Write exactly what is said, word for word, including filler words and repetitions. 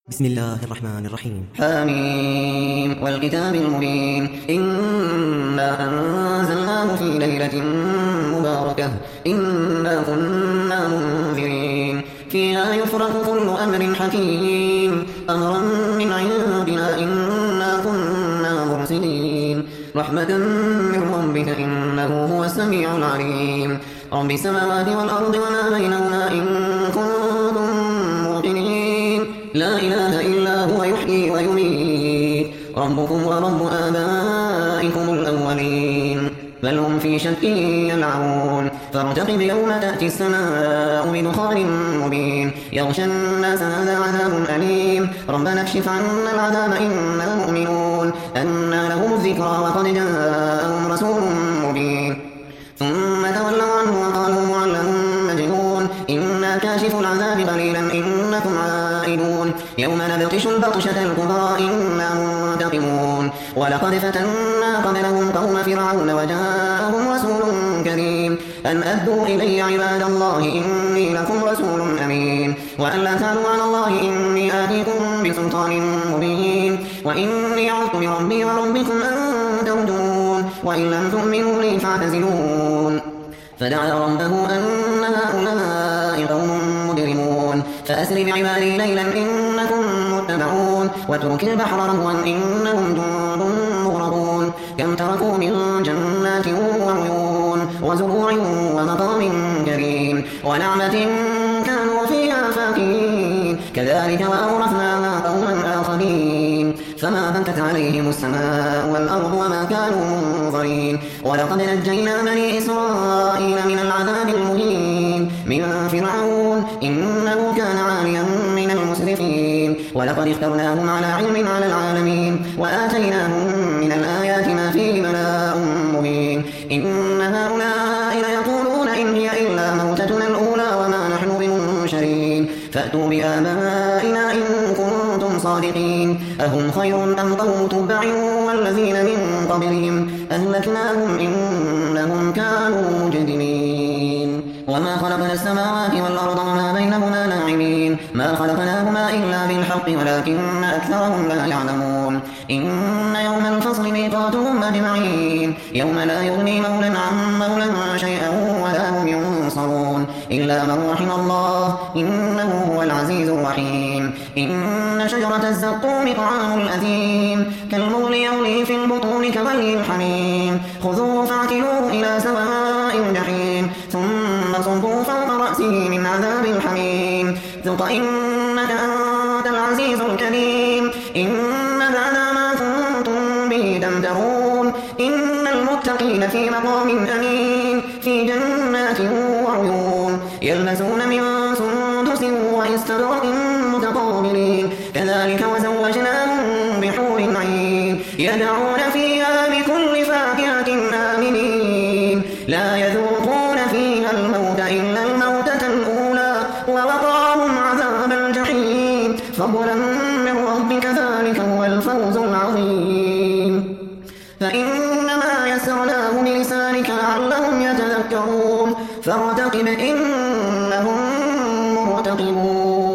بسم الله الرحمن الرحيم. حميم والكتاب المبين إنا أنزلناه في ليلة مباركة إنا كنا منذرين فيها يفرق كل أمر حكيم أمرا من عندنا إنا كنا مرسلين رحمة من ربك إنه هو السميع العليم رب السماوات والأرض وما بينهما إن كنتم موقنين لا إله إلا هو يحيي ويميت ربكم ورب آبائكم الأولين بل هم في شك يلعبون فارتقب يوم تأتي السماء بدخان مبين يغشى الناس هذا عذاب أليم ربنا اكشف عنا العذاب إنا مؤمنون أنى لهم الذكرى وقد جاءهم رسول مبين ثم تولوا عنه وقالوا معلم مجنون إنا كاشف العذاب قليلا إنكم عائدون يوم نبطش البطشة الكبرى إنا منتقمون ولقد فتنا قبلهم قوم فرعون وجاءهم رسول كريم أن أدوا إلي عباد الله إني لكم رسول أمين وأن لا تعلوا على الله إني آتيكم بسلطان مبين وإني عذت بربي وربكم أن تردون وإن لم تؤمنوا لي فاعتزلون فدعا ربه أن هؤلاء قوم مجرمون فأسر بعبادي ليلا إنكم متبعون واترك البحر رهوا إنهم جند مغرقون كم تركوا من جنات وعيون وزروع ومقام كريم ونعمة كانوا فيها فاكهين كذلك وأورثناها قوما آخرين فما بكت عليهم السماء والأرض وما كانوا منظرين ولقد نجينا بني إسرائيل من العذاب المهين من فرعون إنه كان عاليا من المسرفين ولقد اخترناهم على علم على العالمين وآتيناهم من الآيات ما فيه بلاء مبين إن هؤلاء ليقولون إن هي إلا موتتنا الأولى وما نحن بمنشرين فأتوا بآبائنا إن كنتم صادقين أهم خير أم قوم تبع والذين من قبلهم أهلكناهم إنهم كانوا مجرمين وما خلقنا السماوات والأرض وما بينهما لاعبين ما خلقناهما إلا بالحق ولكن أكثرهم لا يعلمون إن يوم الفصل ميقاتهم أجمعين يوم لا يغني مولى عن مولى شيئا ولا هم ينصرون إلا من رحم الله إنه هو العزيز الرحيم إن شجرة الزقوم طعام الأثيم كالمغل يغلي في البطون كغلي الحميم خذوه فاعتلوه إلى سواء الجحيم ثم صبوا فوق رأسه من عذاب الحميم ذق إنك أنت العزيز الكريم إن هذا ما كنتم به تمترون إن المتقين في مقام أمين في جنات وعيون يلبسون من سندس وإستبرق متقابلين كذلك وزوجناهم بحور عين يدعون فيها بكل فاكهة آمنين لا يذوقون فيها الموت إلا الموتة الأولى ووقاهم عذاب الجحيم فضلا من ربك ذلك هو الفوز العظيم فإنما يسرناه بلسانك لعلهم يتذكرون فارتقب إنهم مرتقبون.